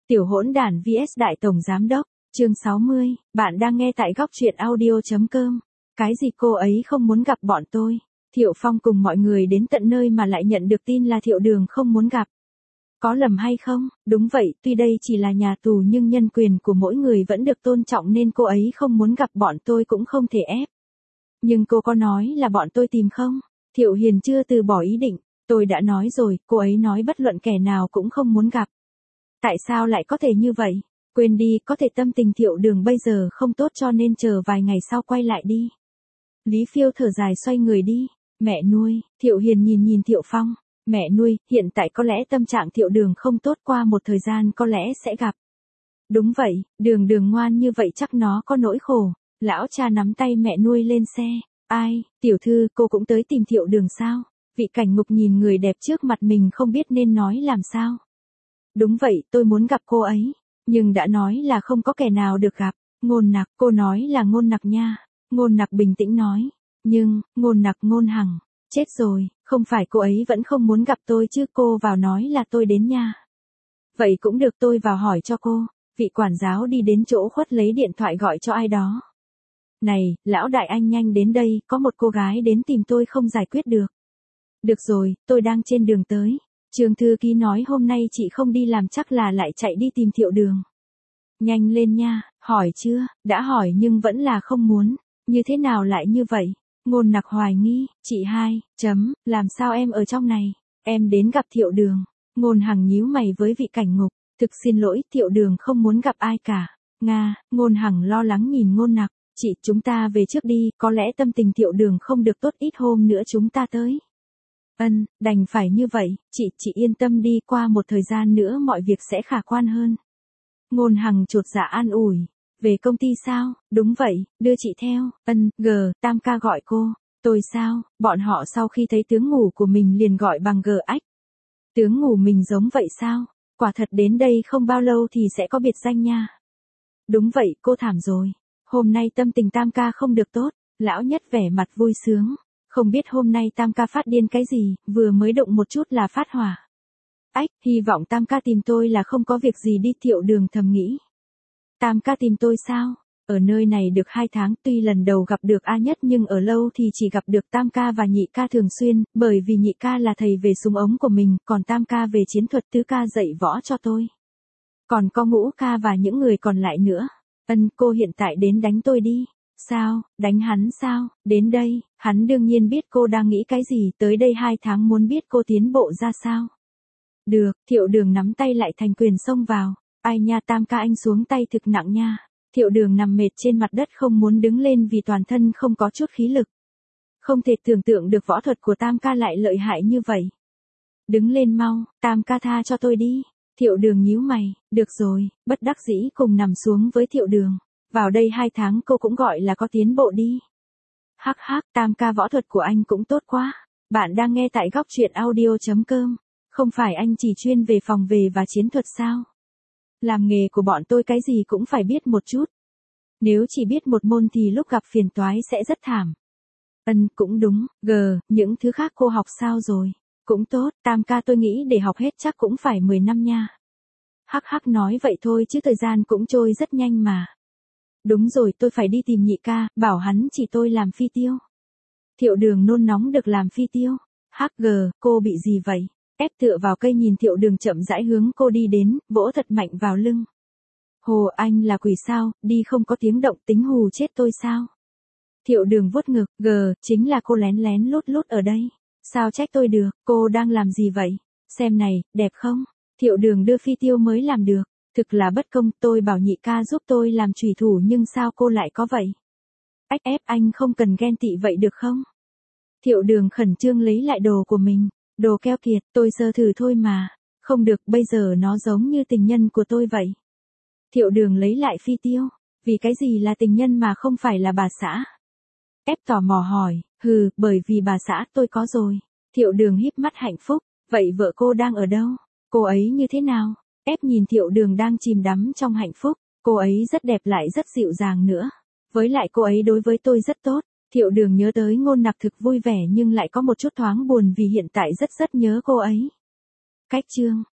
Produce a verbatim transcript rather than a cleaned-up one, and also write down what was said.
Tiểu hỗn đản vs Đại Tổng Giám Đốc, chương sáu mươi, bạn đang nghe tại góc truyện audio.com. Cái gì cô ấy không muốn gặp bọn tôi? Thiệu Phong cùng mọi người đến tận nơi mà lại nhận được tin là Thiệu Đường không muốn gặp. Có lầm hay không? Đúng vậy, tuy đây chỉ là nhà tù nhưng nhân quyền của mỗi người vẫn được tôn trọng nên cô ấy không muốn gặp bọn tôi cũng không thể ép. Nhưng cô có nói là bọn tôi tìm không? Thiệu Hiền chưa từ bỏ ý định, tôi đã nói rồi, cô ấy nói bất luận kẻ nào cũng không muốn gặp. Tại sao lại có thể như vậy? Quên đi, có thể tâm tình Thiệu Đường bây giờ không tốt cho nên chờ vài ngày sau quay lại đi. Lý Phiêu thở dài xoay người đi. Mẹ nuôi, Thiệu Hiền nhìn nhìn Thiệu Phong. Mẹ nuôi, hiện tại có lẽ tâm trạng Thiệu Đường không tốt, qua một thời gian có lẽ sẽ gặp. Đúng vậy, Đường Đường ngoan như vậy chắc nó có nỗi khổ. Lão cha nắm tay mẹ nuôi lên xe. Ai, tiểu thư, cô cũng tới tìm Thiệu Đường sao? Vị Cảnh Ngục nhìn người đẹp trước mặt mình không biết nên nói làm sao. Đúng vậy, tôi muốn gặp cô ấy. Nhưng đã nói là không có kẻ nào được gặp. Ngôn Nặc, cô nói là Ngôn Nặc nha. Ngôn Nặc bình tĩnh nói. Nhưng, Ngôn Nặc Ngôn Hằng. Chết rồi, không phải cô ấy vẫn không muốn gặp tôi chứ, cô vào nói là tôi đến nha. Vậy cũng được, tôi vào hỏi cho cô. Vị quản giáo đi đến chỗ khuất lấy điện thoại gọi cho ai đó. Này, lão đại anh nhanh đến đây, có một cô gái đến tìm tôi không giải quyết được. Được rồi, tôi đang trên đường tới. Trường thư ký nói hôm nay chị không đi làm chắc là lại chạy đi tìm Thiệu Đường. Nhanh lên nha, hỏi chưa? Đã hỏi nhưng vẫn là không muốn. Như thế nào lại như vậy? Ngôn Nặc hoài nghi, chị hai, chấm, làm sao em ở trong này? Em đến gặp Thiệu Đường. Ngôn Hằng nhíu mày với vị Cảnh Ngục, thực xin lỗi, Thiệu Đường không muốn gặp ai cả. Nga, Ngôn Hằng lo lắng nhìn Ngôn Nặc, chị, chúng ta về trước đi, có lẽ tâm tình Thiệu Đường không được tốt, ít hôm nữa chúng ta tới. Ân, đành phải như vậy, chị, chị yên tâm đi, qua một thời gian nữa mọi việc sẽ khả quan hơn. Ngôn Hằng chột dạ an ủi. Về công ty sao? Đúng vậy, đưa chị theo. Ân, G, Tam ca gọi cô. Tôi sao? Bọn họ sau khi thấy tướng ngủ của mình liền gọi bằng G ách. Tướng ngủ mình giống vậy sao? Quả thật đến đây không bao lâu thì sẽ có biệt danh nha. Đúng vậy, cô thảm rồi. Hôm nay tâm tình Tam ca không được tốt. Lão Nhất vẻ mặt vui sướng. Không biết hôm nay Tam ca phát điên cái gì, vừa mới động một chút là phát hỏa. Ách, hy vọng Tam ca tìm tôi là không có việc gì đi, Thiệu Đường thầm nghĩ. Tam ca tìm tôi sao? Ở nơi này được hai tháng, tuy lần đầu gặp được A Nhất nhưng ở lâu thì chỉ gặp được Tam ca và Nhị ca thường xuyên, bởi vì Nhị ca là thầy về súng ống của mình, còn Tam ca về chiến thuật, Tứ ca dạy võ cho tôi. Còn có Ngũ ca và những người còn lại nữa. Ân, cô hiện tại đến đánh tôi đi. Sao, đánh hắn sao? Đến đây, hắn đương nhiên biết cô đang nghĩ cái gì, tới đây hai tháng muốn biết cô tiến bộ ra sao. Được, Thiệu Đường nắm tay lại thành quyền xông vào. Ai nha, Tam ca anh xuống tay thực nặng nha. Thiệu Đường nằm mệt trên mặt đất không muốn đứng lên vì toàn thân không có chút khí lực. Không thể tưởng tượng được võ thuật của Tam ca lại lợi hại như vậy. Đứng lên mau, Tam ca tha cho tôi đi. Thiệu Đường nhíu mày, được rồi, bất đắc dĩ cùng nằm xuống với Thiệu Đường. Vào đây hai tháng cô cũng gọi là có tiến bộ đi. Hắc hắc, Tam ca võ thuật của anh cũng tốt quá. Bạn đang nghe tại góc truyện audio.com. Không phải anh chỉ chuyên về phòng về và chiến thuật sao? Làm nghề của bọn tôi cái gì cũng phải biết một chút. Nếu chỉ biết một môn thì lúc gặp phiền toái sẽ rất thảm. Ân, cũng đúng. G, những thứ khác cô học sao rồi? Cũng tốt, Tam ca tôi nghĩ để học hết chắc cũng phải mười năm nha. Hắc hắc nói vậy thôi chứ thời gian cũng trôi rất nhanh mà. Đúng rồi, tôi phải đi tìm Nhị ca, bảo hắn chỉ tôi làm phi tiêu. Thiệu Đường nôn nóng được làm phi tiêu. Hắc G, cô bị gì vậy? Ép tựa vào cây nhìn Thiệu Đường chậm rãi hướng cô đi đến, vỗ thật mạnh vào lưng. Hồ, anh là quỷ sao, đi không có tiếng động tính hù chết tôi sao? Thiệu Đường vuốt ngực, G, chính là cô lén lén lút lút ở đây. Sao trách tôi được, cô đang làm gì vậy? Xem này, đẹp không? Thiệu Đường đưa phi tiêu mới làm được. Thực là bất công, tôi bảo Nhị ca giúp tôi làm chủy thủ nhưng sao cô lại có vậy? Ách ép, anh không cần ghen tị vậy được không? Thiệu Đường khẩn trương lấy lại đồ của mình. Đồ keo kiệt, tôi sơ thử thôi mà. Không được, bây giờ nó giống như tình nhân của tôi vậy. Thiệu Đường lấy lại phi tiêu. Vì cái gì là tình nhân mà không phải là bà xã? Ép tò mò hỏi, hừ, bởi vì bà xã tôi có rồi. Thiệu Đường híp mắt hạnh phúc. Vậy vợ cô đang ở đâu? Cô ấy như thế nào? Ép nhìn Thiệu Đường đang chìm đắm trong hạnh phúc. Cô ấy rất đẹp lại rất dịu dàng nữa. Với lại cô ấy đối với tôi rất tốt. Thiệu Đường nhớ tới Ngôn Nặc thực vui vẻ nhưng lại có một chút thoáng buồn vì hiện tại rất rất nhớ cô ấy. Cách chương